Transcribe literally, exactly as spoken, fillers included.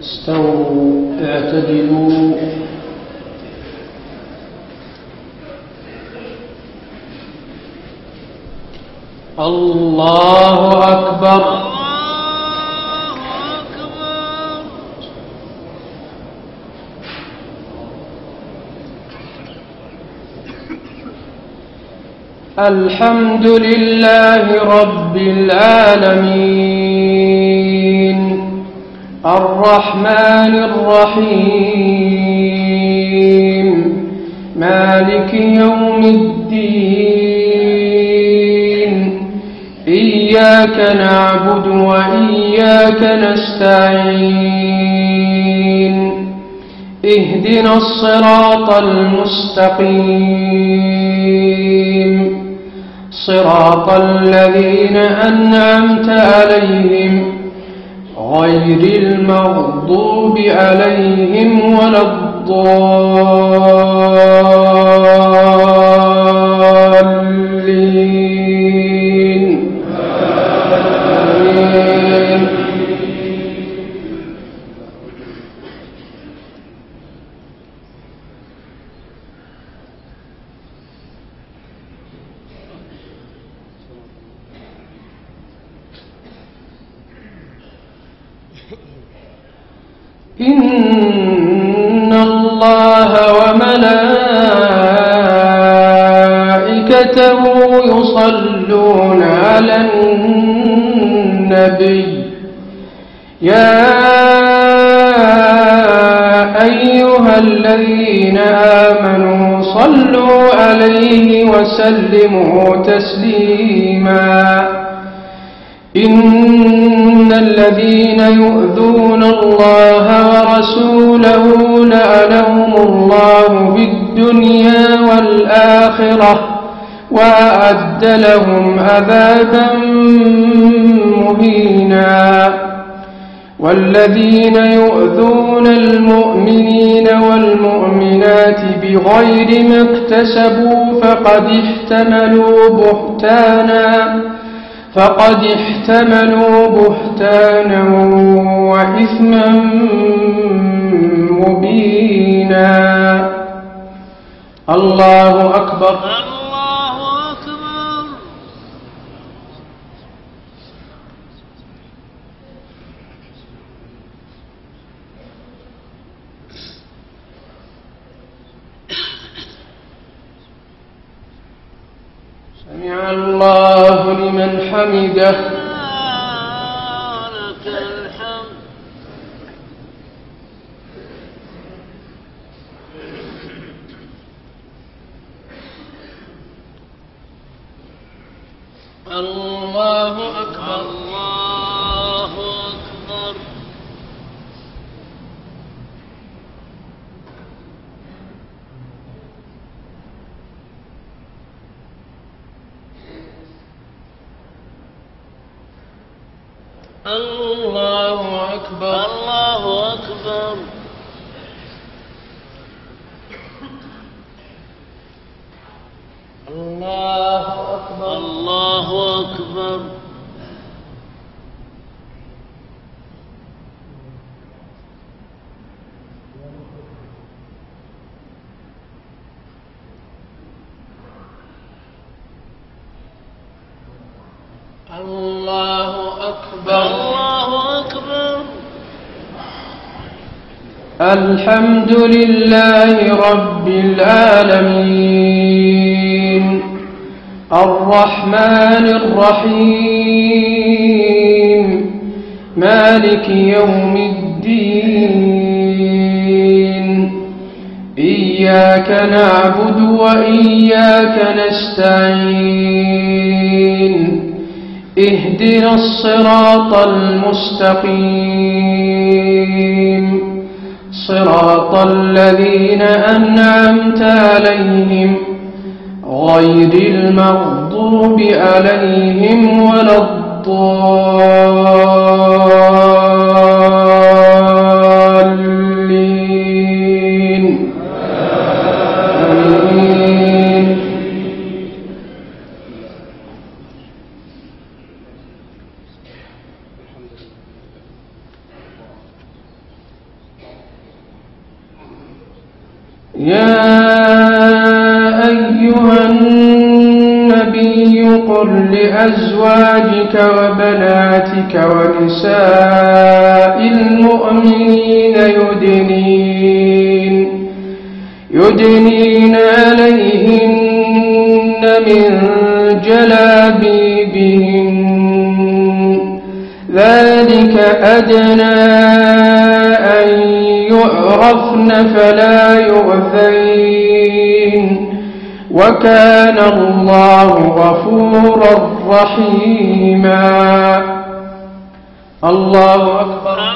استووا اعتدلوا. الله أكبر. الحمد لله رب العالمين الرحمن الرحيم مالك يوم الدين إياك نعبد وإياك نستعين اهدنا الصراط المستقيم صراط الذين أنعمت عليهم غير المغضوب عليهم ولا الضالين آمين. إن الله وملائكته يصلون على النبي يا أيها الذين آمنوا صلوا عليه وسلموا تسليما إن الذين يؤذون الله ورسوله لعنهم الله بالدنيا والآخرة وأعد لهم عذابا مهينا والذين يؤذون المؤمنين والمؤمنات بغير ما اكتسبوا فقد احتملوا بهتانا فقد احتملوا بهتانا وإثما مبينا. الله أكبر. الله أكبر. سمع الله لمن حمده. لك الحمد. الله أكبر. الله أكبر. الله أكبر. الله أكبر. الله أكبر. الله أكبر. الله أكبر. الله أكبر. الحمد لله رب العالمين الرحمن الرحيم مالك يوم الدين إياك نعبد وإياك نستعين اهدنا الصراط المستقيم صراط الذين أنعمت عليهم غير المغضوب عليهم ولا الضالين آمين. يا أيها النبي قل لأزواجك وبناتك ونساء المؤمنين يدنين يدنين عليهن من جلابيبهن ذلك أدنى أن يعرفن فلا يؤذين وكان الله غفورا رحيما. الله أكبر.